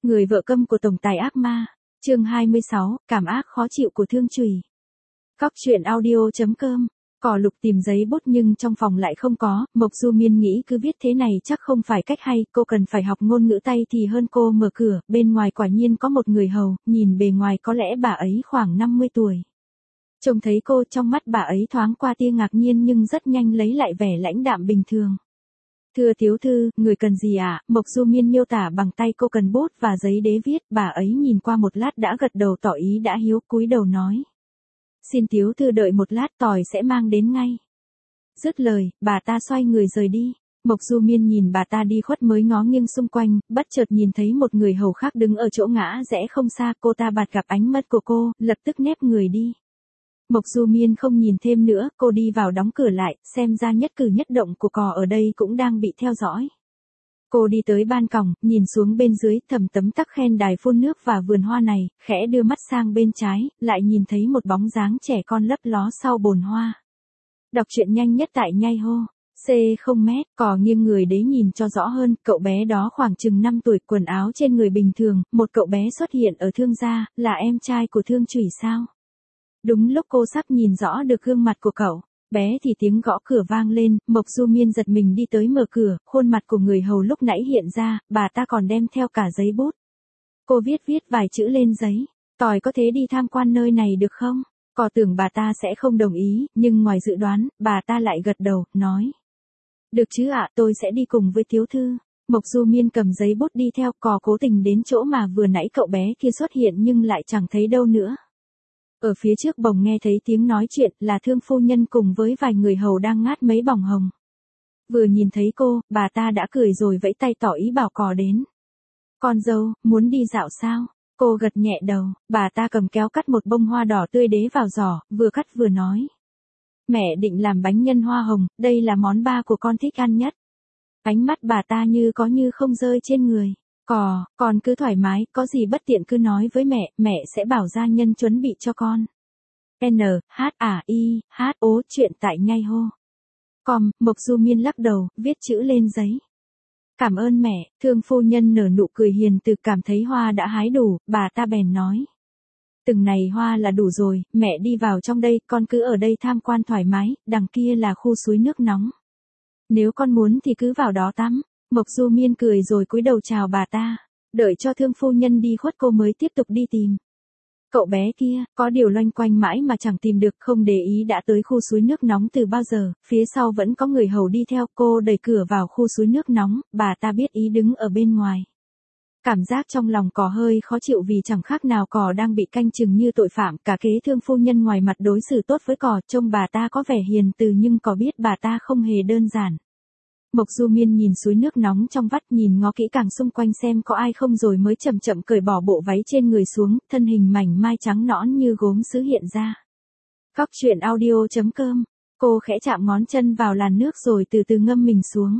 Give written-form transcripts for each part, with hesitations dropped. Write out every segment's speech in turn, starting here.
Người vợ câm của tổng tài ác ma. Chương 26, cảm ác khó chịu của Thương Chùy. Cóc truyện audio.com. Cỏ Lục tìm giấy bút nhưng trong phòng lại không có, Mộc Du Miên nghĩ cứ viết thế này chắc không phải cách hay, cô cần phải học ngôn ngữ Tây thì hơn. Cô mở cửa, bên ngoài quả nhiên có một người hầu, nhìn bề ngoài có lẽ bà ấy khoảng 50 tuổi. Trông thấy cô, trong mắt bà ấy thoáng qua tia ngạc nhiên nhưng rất nhanh lấy lại vẻ lãnh đạm bình thường. Thưa tiểu thư, người cần gì ạ? Mộc Du Miên miêu tả bằng tay cô cần bút và giấy để viết, bà ấy nhìn qua một lát đã gật đầu tỏ ý đã hiếu, cúi đầu nói. Xin tiểu thư đợi một lát, tỏi sẽ mang đến ngay. Dứt lời, bà ta xoay người rời đi. Mộc Du Miên nhìn bà ta đi khuất mới ngó nghiêng xung quanh, bất chợt nhìn thấy một người hầu khác đứng ở chỗ ngã rẽ không xa, cô ta bạt gặp ánh mắt của cô, lập tức nép người đi. Mộc Du Miên không nhìn thêm nữa, cô đi vào đóng cửa lại, xem ra nhất cử nhất động của cò ở đây cũng đang bị theo dõi. Cô đi tới ban cổng, nhìn xuống bên dưới, thầm tấm tắc khen đài phun nước và vườn hoa này, khẽ đưa mắt sang bên trái, lại nhìn thấy một bóng dáng trẻ con lấp ló sau bồn hoa. Đọc truyện nhanh nhất tại Nhai Hô. C0 mét, cò nghiêng người đấy nhìn cho rõ hơn, cậu bé đó khoảng chừng 5 tuổi, quần áo trên người bình thường, một cậu bé xuất hiện ở Thương gia, là em trai của Thương Chùy sao? Đúng lúc cô sắp nhìn rõ được gương mặt của cậu bé thì tiếng gõ cửa vang lên, Mộc Du Miên giật mình đi tới mở cửa, khuôn mặt của người hầu lúc nãy hiện ra, bà ta còn đem theo cả giấy bút. Cô viết vài chữ lên giấy, tỏi có thể đi tham quan nơi này được không? Cò tưởng bà ta sẽ không đồng ý, nhưng ngoài dự đoán, bà ta lại gật đầu, nói. Được chứ ạ, tôi sẽ đi cùng với thiếu thư. Mộc Du Miên cầm giấy bút đi theo, cò cố tình đến chỗ mà vừa nãy cậu bé kia xuất hiện nhưng lại chẳng thấy đâu nữa. Ở phía trước bồng nghe thấy tiếng nói chuyện, là Thương phu nhân cùng với vài người hầu đang ngát mấy bỏng hồng. Vừa nhìn thấy cô, bà ta đã cười rồi vẫy tay tỏ ý bảo cò đến. Con dâu, muốn đi dạo sao? Cô gật nhẹ đầu, bà ta cầm kéo cắt một bông hoa đỏ tươi đế vào giỏ, vừa cắt vừa nói. Mẹ định làm bánh nhân hoa hồng, đây là món ba của con thích ăn nhất. Ánh mắt bà ta như có như không rơi trên người. Con cứ thoải mái, có gì bất tiện cứ nói với mẹ sẽ bảo gia nhân chuẩn bị cho con. NHAIHO chuyện tại Nhai Hô. Mộc Du Miên lắc đầu, viết chữ lên giấy. Cảm ơn mẹ, Thương phu nhân nở nụ cười hiền từ, cảm thấy hoa đã hái đủ, bà ta bèn nói. Từng này hoa là đủ rồi, mẹ đi vào trong đây, con cứ ở đây tham quan thoải mái, đằng kia là khu suối nước nóng. Nếu con muốn thì cứ vào đó tắm. Mộc Du Miên cười rồi cúi đầu chào bà ta, đợi cho Thương phu nhân đi khuất cô mới tiếp tục đi tìm. Cậu bé kia, có điều loanh quanh mãi mà chẳng tìm được, không để ý đã tới khu suối nước nóng từ bao giờ, phía sau vẫn có người hầu đi theo, cô đẩy cửa vào khu suối nước nóng, bà ta biết ý đứng ở bên ngoài. Cảm giác trong lòng cò hơi khó chịu vì chẳng khác nào cò đang bị canh chừng như tội phạm, cả kế Thương phu nhân ngoài mặt đối xử tốt với cò, trông bà ta có vẻ hiền từ nhưng cò biết bà ta không hề đơn giản. Mộc Du Miên nhìn suối nước nóng trong vắt, nhìn ngó kỹ càng xung quanh xem có ai không rồi mới chậm chậm cởi bỏ bộ váy trên người xuống, thân hình mảnh mai trắng nõn như gốm sứ hiện ra. Cóc truyện audio.com. Cô khẽ chạm ngón chân vào làn nước rồi từ từ ngâm mình xuống.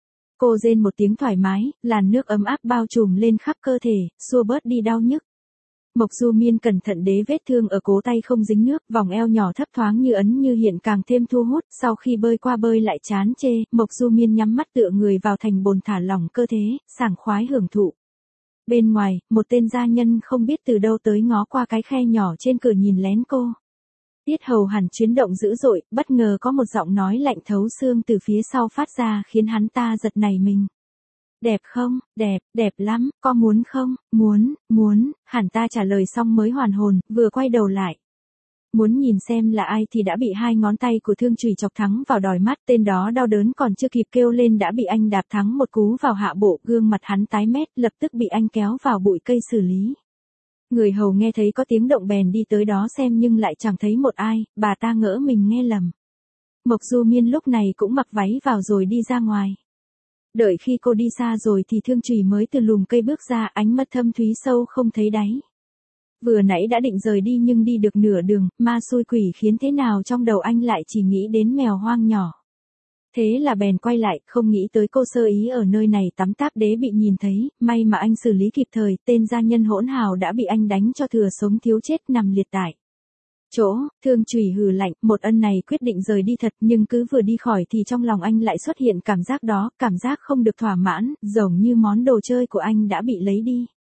Cô rên một tiếng thoải mái, làn nước ấm áp bao trùm lên khắp cơ thể, xua bớt đi đau nhức. Mộc Du Miên cẩn thận đế vết thương ở cổ tay không dính nước, vòng eo nhỏ thấp thoáng như ấn như hiện càng thêm thu hút, sau khi bơi qua bơi lại chán chê, Mộc Du Miên nhắm mắt tựa người vào thành bồn thả lỏng cơ thế, sảng khoái hưởng thụ. Bên ngoài, một tên gia nhân không biết từ đâu tới ngó qua cái khe nhỏ trên cửa nhìn lén cô. Tiết hầu hẳn chuyển động dữ dội, bất ngờ có một giọng nói lạnh thấu xương từ phía sau phát ra khiến hắn ta giật nảy mình. Đẹp không? Đẹp lắm, có muốn không? Muốn, hẳn ta trả lời xong mới hoàn hồn, vừa quay đầu lại. Muốn nhìn xem là ai thì đã bị hai ngón tay của Thương Chùy chọc thẳng vào đòi mắt, tên đó đau đớn còn chưa kịp kêu lên đã bị anh đạp thắng một cú vào hạ bộ, gương mặt hắn tái mét, lập tức bị anh kéo vào bụi cây xử lý. Người hầu nghe thấy có tiếng động bèn đi tới đó xem nhưng lại chẳng thấy một ai, bà ta ngỡ mình nghe lầm. Mộc Du Miên lúc này cũng mặc váy vào rồi đi ra ngoài. Đợi khi cô đi xa rồi thì Thương Chùy mới từ lùm cây bước ra, ánh mắt thâm thúy sâu không thấy đáy. Vừa nãy đã định rời đi nhưng đi được nửa đường, ma xui quỷ khiến thế nào trong đầu anh lại chỉ nghĩ đến mèo hoang nhỏ. Thế là bèn quay lại, không nghĩ tới cô sơ ý ở nơi này tắm táp đế bị nhìn thấy, may mà anh xử lý kịp thời, tên gia nhân hỗn hào đã bị anh đánh cho thừa sống thiếu chết nằm liệt tại chỗ. Thương Chùy hừ lạnh, một ân này quyết định rời đi thật, nhưng cứ vừa đi khỏi thì trong lòng anh lại xuất hiện cảm giác đó, cảm giác không được thỏa mãn, giống như món đồ chơi của anh đã bị lấy đi.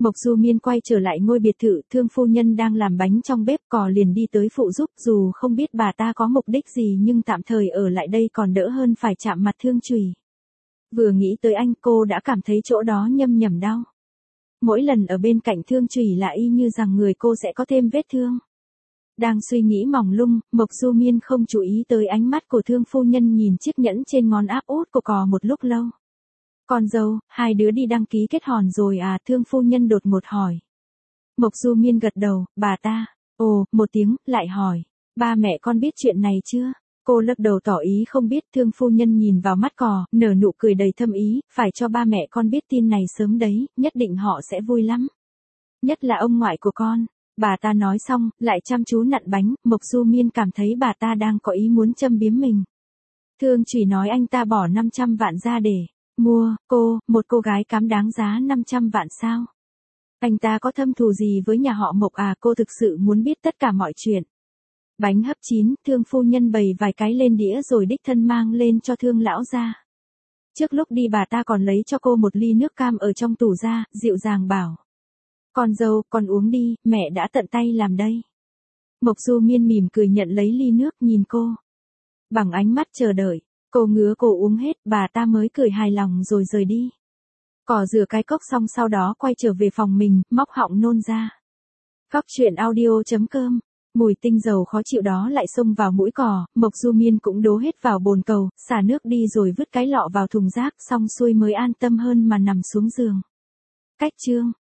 Mộc Du Miên quay trở lại ngôi biệt thự, Thương phu nhân đang làm bánh trong bếp, cò liền đi tới phụ giúp, dù không biết bà ta có mục đích gì nhưng tạm thời ở lại đây còn đỡ hơn phải chạm mặt Thương Chùy. Vừa nghĩ tới anh, cô đã cảm thấy chỗ đó nhâm nhẩm đau. Mỗi lần ở bên cạnh Thương Chùy là y như rằng người cô sẽ có thêm vết thương. Đang suy nghĩ mòng lung, Mộc Du Miên không chú ý tới ánh mắt của Thương phu nhân nhìn chiếc nhẫn trên ngón áp út của cò một lúc lâu. Con dâu, hai đứa đi đăng ký kết hôn rồi à? Thương phu nhân đột ngột hỏi. Mộc Du Miên gật đầu, bà ta, ồ, một tiếng, lại hỏi, ba mẹ con biết chuyện này chưa? Cô lắc đầu tỏ ý không biết. Thương phu nhân nhìn vào mắt cò, nở nụ cười đầy thâm ý, phải cho ba mẹ con biết tin này sớm đấy, nhất định họ sẽ vui lắm. Nhất là ông ngoại của con. Bà ta nói xong, lại chăm chú nặn bánh. Mộc Du Miên cảm thấy bà ta đang có ý muốn châm biếm mình. Thương Chùy nói anh ta bỏ 500 vạn ra để mua một cô gái cám đáng giá 500 vạn sao? Anh ta có thâm thù gì với nhà họ Mộc à? Cô thực sự muốn biết tất cả mọi chuyện. Bánh hấp chín, Thương phu nhân bày vài cái lên đĩa rồi đích thân mang lên cho Thương lão gia. Trước lúc đi bà ta còn lấy cho cô một ly nước cam ở trong tủ ra, dịu dàng bảo. Con dâu, con uống đi, mẹ đã tận tay làm đây. Mộc Du Miên mỉm cười nhận lấy ly nước nhìn cô. Bằng ánh mắt chờ đợi, cô ngứa cổ uống hết, bà ta mới cười hài lòng rồi rời đi. Cò rửa cái cốc xong sau đó quay trở về phòng mình, móc họng nôn ra. Khóc chuyện audio.com. Mùi tinh dầu khó chịu đó lại xông vào mũi cò, Mộc Du Miên cũng đổ hết vào bồn cầu, xả nước đi rồi vứt cái lọ vào thùng rác, xong xuôi mới an tâm hơn mà nằm xuống giường. Cách chương